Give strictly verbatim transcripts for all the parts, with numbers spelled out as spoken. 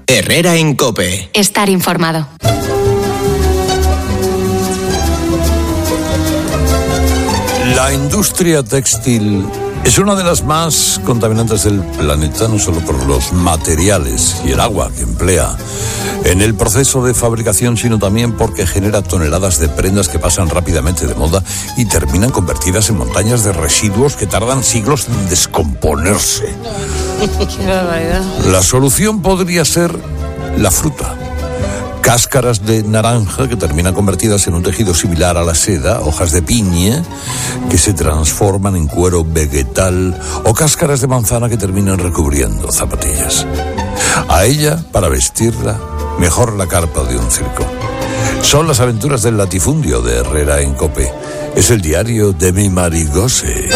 Herrera en COPE. Estar informado. La industria textil es una de las más contaminantes del planeta, no solo por los materiales y el agua que emplea en el proceso de fabricación, sino también porque genera toneladas de prendas que pasan rápidamente de moda y terminan convertidas en montañas de residuos que tardan siglos en descomponerse. Qué barbaridad. La solución podría ser la fruta. Cáscaras de naranja que terminan convertidas en un tejido similar a la seda, hojas de piña que se transforman en cuero vegetal o cáscaras de manzana que terminan recubriendo zapatillas. A ella, para vestirla, mejor la carpa de un circo. Son las aventuras del latifundio de Herrera en COPE. Es el diario de mi Marigose.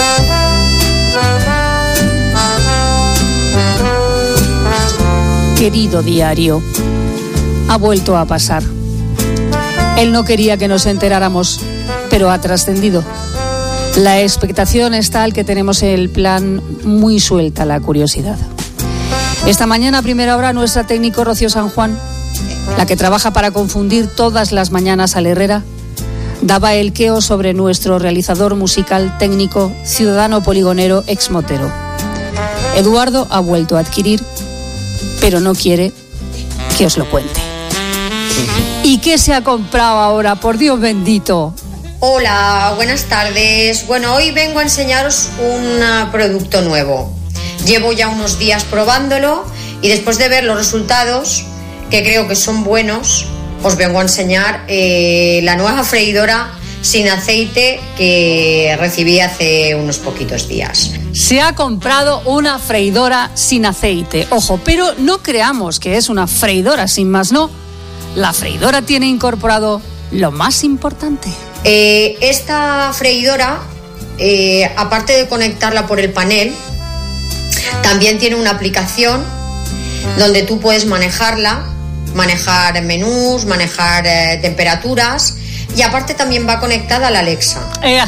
Querido diario, ha vuelto a pasar. Él no quería que nos enteráramos, pero ha trascendido. La expectación es tal que tenemos el plan muy suelta la curiosidad. Esta mañana a primera hora nuestra técnico Rocío San Juan, la que trabaja para confundir todas las mañanas al Herrera, daba el queo sobre nuestro realizador musical, técnico, ciudadano poligonero, exmotero. Eduardo ha vuelto a adquirir, pero no quiere que os lo cuente. ¿Y qué se ha comprado ahora? Por Dios bendito. Hola, buenas tardes. Bueno, hoy vengo a enseñaros un producto nuevo. Llevo ya unos días probándolo y después de ver los resultados, que creo que son buenos, os vengo a enseñar eh, la nueva freidora sin aceite que recibí hace unos poquitos días. Se ha comprado una freidora sin aceite. Ojo, pero no creamos que es una freidora sin más, no. La freidora tiene incorporado lo más importante. Eh, esta freidora, eh, aparte de conectarla por el panel, también tiene una aplicación donde tú puedes manejarla, manejar menús, manejar eh, temperaturas, y aparte también va conectada a la Alexa. Eh,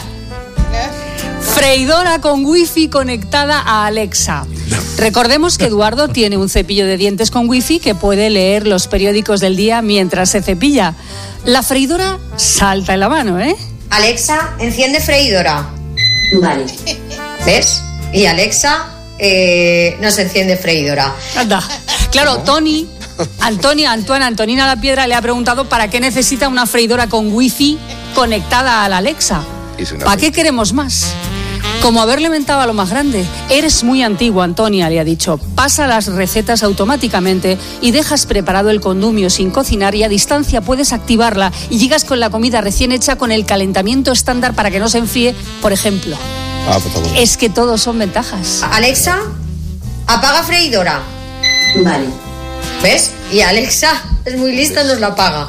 freidora con wifi conectada a Alexa. Recordemos que Eduardo tiene un cepillo de dientes con wifi que puede leer los periódicos del día mientras se cepilla. La freidora salta en la mano, ¿eh? Alexa, enciende freidora. Vale. ¿Ves? Y Alexa eh, no se enciende freidora. Anda. Claro, Tony, Antonia, Antoine, Antonina La Piedra le ha preguntado para qué necesita una freidora con wifi conectada a la Alexa. ¿Para qué queremos más? Como haberle mentado a lo más grande. Eres muy antigua, Antonia, le ha dicho. Pasa las recetas automáticamente y dejas preparado el condumio sin cocinar y a distancia puedes activarla y llegas con la comida recién hecha con el calentamiento estándar para que no se enfríe, por ejemplo. Ah, por favor. Es que todos son ventajas. Alexa, apaga freidora. Vale. ¿Ves? Y Alexa es muy lista, nos la apaga.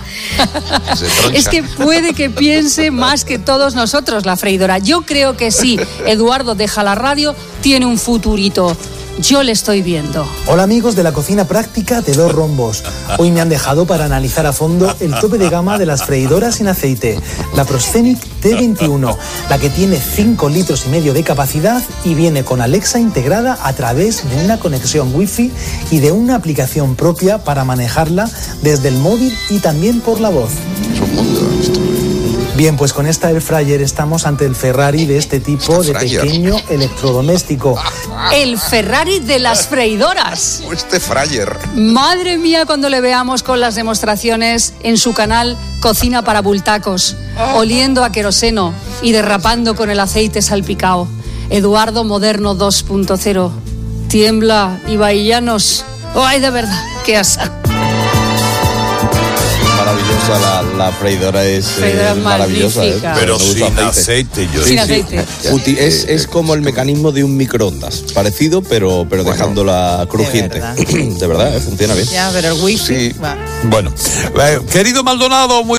Es que puede que piense más que todos nosotros la freidora. Yo creo que sí. Eduardo deja la radio, tiene un futurito. Yo le estoy viendo. Hola amigos de la cocina práctica de dos rombos. Hoy me han dejado para analizar a fondo el tope de gama de las freidoras sin aceite. La Proscenic T veintiuno, la que tiene cinco litros y medio de capacidad y viene con Alexa integrada a través de una conexión wifi y de una aplicación propia para manejarla desde el móvil y también por la voz. Bien, pues con esta Air Fryer estamos ante el Ferrari de este tipo de pequeño electrodoméstico. El Ferrari de las freidoras. Este Fryer. Madre mía, cuando le veamos con las demostraciones en su canal Cocina para Bultacos, oliendo a queroseno y derrapando con el aceite salpicado. Eduardo Moderno dos punto cero. Tiembla, ibaillanos. ¡Ay, de verdad! ¡Qué asa! Maravillosa, la, la freidora es Freidora eh, maravillosa. ¿eh? Pero no sin usa aceite. Yo Sin sí. aceite. Uti- es, es como el mecanismo de un microondas, parecido, pero, pero Bueno, dejándola crujiente. de verdad. De verdad, ¿eh? Funciona bien. Ya, pero el wifi... Sí. va. Bueno, eh, querido Maldonado, muy